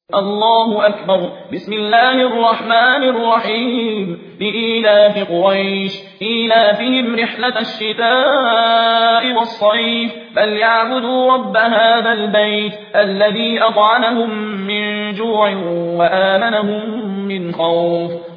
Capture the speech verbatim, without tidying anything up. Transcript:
الله أكبر. بسم الله الرحمن الرحيم. لإيلاف قريش إيلافهم رحلة الشتاء والصيف فليعبدوا رب هذا البيت الذي أطعمهم من جوع وآمنهم من خوف.